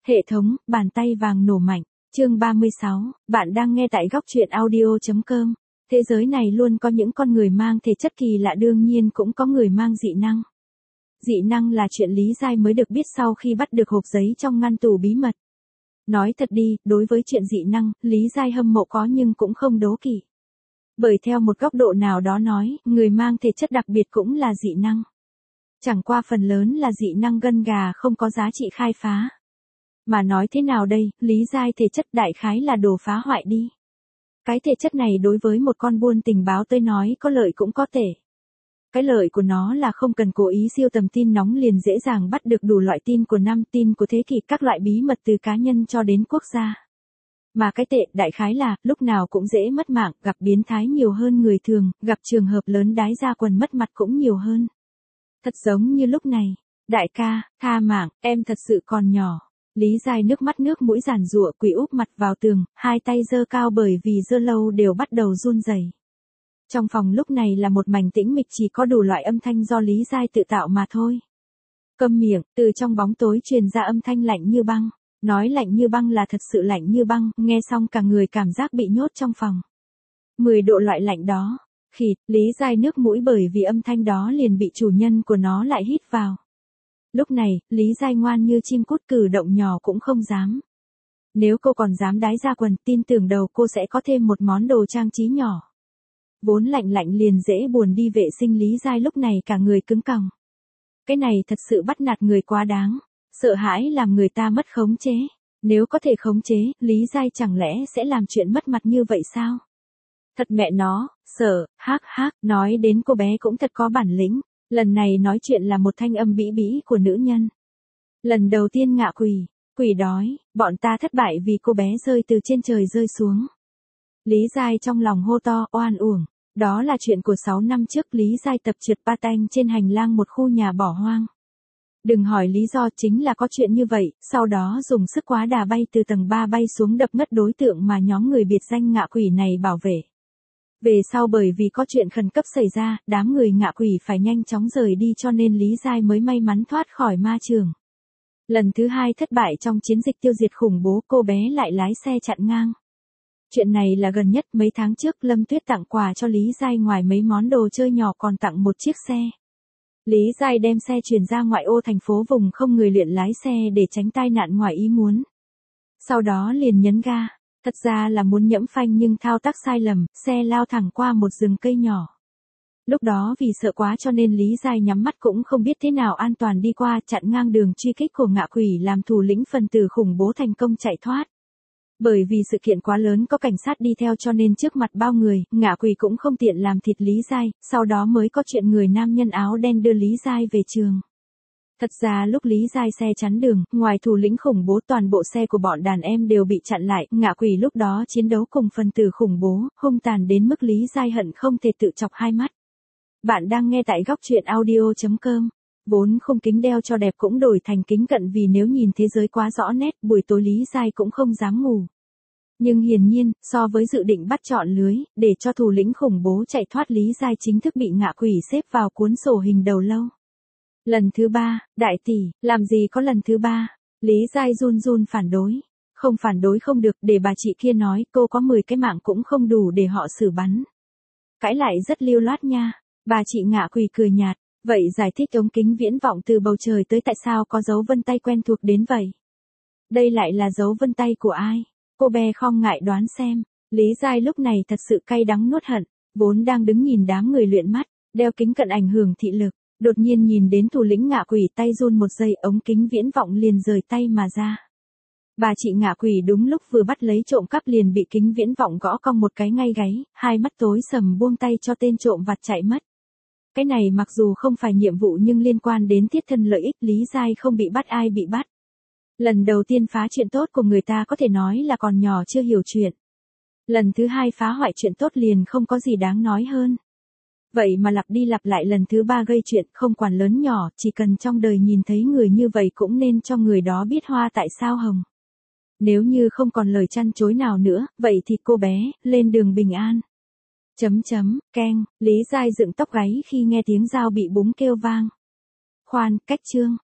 Hệ thống, bàn tay vàng nổ mạnh. Chương 36, bạn đang nghe tại góc truyện audio.com. Thế giới này luôn có những con người mang thể chất kỳ lạ, đương nhiên cũng có người mang dị năng. Dị năng là chuyện Lý Giai mới được biết sau khi bắt được hộp giấy trong ngăn tủ bí mật. Nói thật đi, đối với chuyện dị năng, Lý Giai hâm mộ có nhưng cũng không đố kỵ. Bởi theo một góc độ nào đó nói, người mang thể chất đặc biệt cũng là dị năng. Chẳng qua phần lớn là dị năng gân gà không có giá trị khai phá. Mà nói thế nào đây, Lý Giai thể chất đại khái là đồ phá hoại đi. Cái thể chất này đối với một con buôn tình báo tới nói có lợi cũng có thể. Cái lợi của nó là không cần cố ý siêu tầm tin nóng liền dễ dàng bắt được đủ loại tin của năm, tin của thế kỷ, các loại bí mật từ cá nhân cho đến quốc gia. Mà cái tệ đại khái là lúc nào cũng dễ mất mạng, gặp biến thái nhiều hơn người thường, gặp trường hợp lớn đái ra quần mất mặt cũng nhiều hơn. Thật giống như lúc này, đại ca, tha mạng, em thật sự còn nhỏ. Lý Giai nước mắt nước mũi giàn giụa, quỳ úp mặt vào tường, hai tay giơ cao bởi vì giơ lâu đều bắt đầu run rẩy. Trong phòng lúc này là một mảnh tĩnh mịch, chỉ có đủ loại âm thanh do Lý Giai tự tạo mà thôi. Câm miệng, từ trong bóng tối truyền ra âm thanh lạnh như băng. Nói lạnh như băng là thật sự lạnh như băng, nghe xong cả người cảm giác bị nhốt trong phòng. 10 độ loại lạnh đó. Khịt, Lý Giai nước mũi bởi vì âm thanh đó liền bị chủ nhân của nó lại hít vào. Lúc này, Lý Giai ngoan như chim cút, cử động nhỏ cũng không dám. Nếu cô còn dám đái ra quần, tin tưởng đầu cô sẽ có thêm một món đồ trang trí nhỏ. Vốn lạnh lạnh liền dễ buồn đi vệ sinh, Lý Giai lúc này cả người cứng còng. Cái này thật sự bắt nạt người quá đáng. Sợ hãi làm người ta mất khống chế. Nếu có thể khống chế, Lý Giai chẳng lẽ sẽ làm chuyện mất mặt như vậy sao? Thật mẹ nó, sợ, nói đến cô bé cũng thật có bản lĩnh. Lần này nói chuyện là một thanh âm bĩ bĩ của nữ nhân. Lần đầu tiên ngạ quỷ, quỷ đói, bọn ta thất bại vì cô bé rơi từ trên trời rơi xuống. Lý Giai trong lòng hô to, oan uổng. Đó là chuyện của 6 năm trước, Lý Giai tập trượt patin trên hành lang một khu nhà bỏ hoang. Đừng hỏi lý do, chính là có chuyện như vậy, sau đó dùng sức quá đà bay từ tầng 3 bay xuống đập ngất đối tượng mà nhóm người biệt danh ngạ quỷ này bảo vệ. Về sau bởi vì có chuyện khẩn cấp xảy ra, đám người ngạ quỷ phải nhanh chóng rời đi cho nên Lý Giai mới may mắn thoát khỏi ma trường. Lần thứ 2 thất bại trong chiến dịch tiêu diệt khủng bố, cô bé lại lái xe chặn ngang. Chuyện này là gần nhất, mấy tháng trước Lâm Tuyết tặng quà cho Lý Giai, ngoài mấy món đồ chơi nhỏ còn tặng một chiếc xe. Lý Giai đem xe chuyển ra ngoại ô thành phố vùng không người luyện lái xe để tránh tai nạn ngoài ý muốn. Sau đó liền nhấn ga, thật ra là muốn nhẫm phanh nhưng thao tác sai lầm, xe lao thẳng qua một rừng cây nhỏ. Lúc đó vì sợ quá cho nên Lý Giai nhắm mắt cũng không biết thế nào an toàn đi qua, chặn ngang đường truy kích của ngạ quỷ làm thủ lĩnh phần tử khủng bố thành công chạy thoát. Bởi vì sự kiện quá lớn có cảnh sát đi theo cho nên trước mặt bao người, ngạ quỷ cũng không tiện làm thịt Lý Giai, sau đó mới có chuyện người nam nhân áo đen đưa Lý Giai về trường. Thật ra lúc Lý Giai xe chắn đường, ngoài thủ lĩnh khủng bố toàn bộ xe của bọn đàn em đều bị chặn lại, ngạ quỷ lúc đó chiến đấu cùng phần tử khủng bố, hung tàn đến mức Lý Giai hận không thể tự chọc hai mắt. Bạn đang nghe tại góc truyện audio.com. Vốn khung kính đeo cho đẹp cũng đổi thành kính cận vì nếu nhìn thế giới quá rõ nét, buổi tối Lý Giai cũng không dám ngủ. Nhưng hiển nhiên, so với dự định bắt trọn lưới, để cho thủ lĩnh khủng bố chạy thoát, Lý Giai chính thức bị ngạ quỷ xếp vào cuốn sổ hình đầu lâu. Lần thứ 3, đại tỷ, làm gì có lần thứ 3, Lý Giai run run phản đối. Không phản đối không được, để bà chị kia nói, cô có 10 cái mạng cũng không đủ để họ xử bắn. Cãi lại rất lưu loát nha, bà chị ngạ quỷ cười nhạt. Vậy giải thích ống kính viễn vọng từ bầu trời tới tại sao có dấu vân tay quen thuộc đến vậy? Đây lại là dấu vân tay của ai? Cô bé không ngại đoán xem. Lý Giai lúc này thật sự cay đắng nuốt hận, vốn đang đứng nhìn đám người luyện mắt, đeo kính cận ảnh hưởng thị lực, đột nhiên nhìn đến thủ lĩnh ngạ quỷ, tay run một giây, ống kính viễn vọng liền rời tay mà ra. Bà chị ngạ quỷ đúng lúc vừa bắt lấy trộm cắp liền bị kính viễn vọng gõ cong một cái ngay gáy, hai mắt tối sầm buông tay cho tên trộm vặt chạy mất. Cái này mặc dù không phải nhiệm vụ nhưng liên quan đến thiết thân lợi ích, Lý Giai không bị bắt ai bị bắt. Lần đầu tiên phá chuyện tốt của người ta có thể nói là còn nhỏ chưa hiểu chuyện. Lần thứ 2 phá hoại chuyện tốt liền không có gì đáng nói hơn. Vậy mà lặp đi lặp lại lần thứ 3 gây chuyện, không quản lớn nhỏ, chỉ cần trong đời nhìn thấy người như vậy cũng nên cho người đó biết hoa tại sao hồng. Nếu như không còn lời chăn chối nào nữa, vậy thì cô bé, lên đường bình an. Keng, Lý Giai dựng tóc gáy khi nghe tiếng dao bị búng kêu vang. Khoan, cách chương,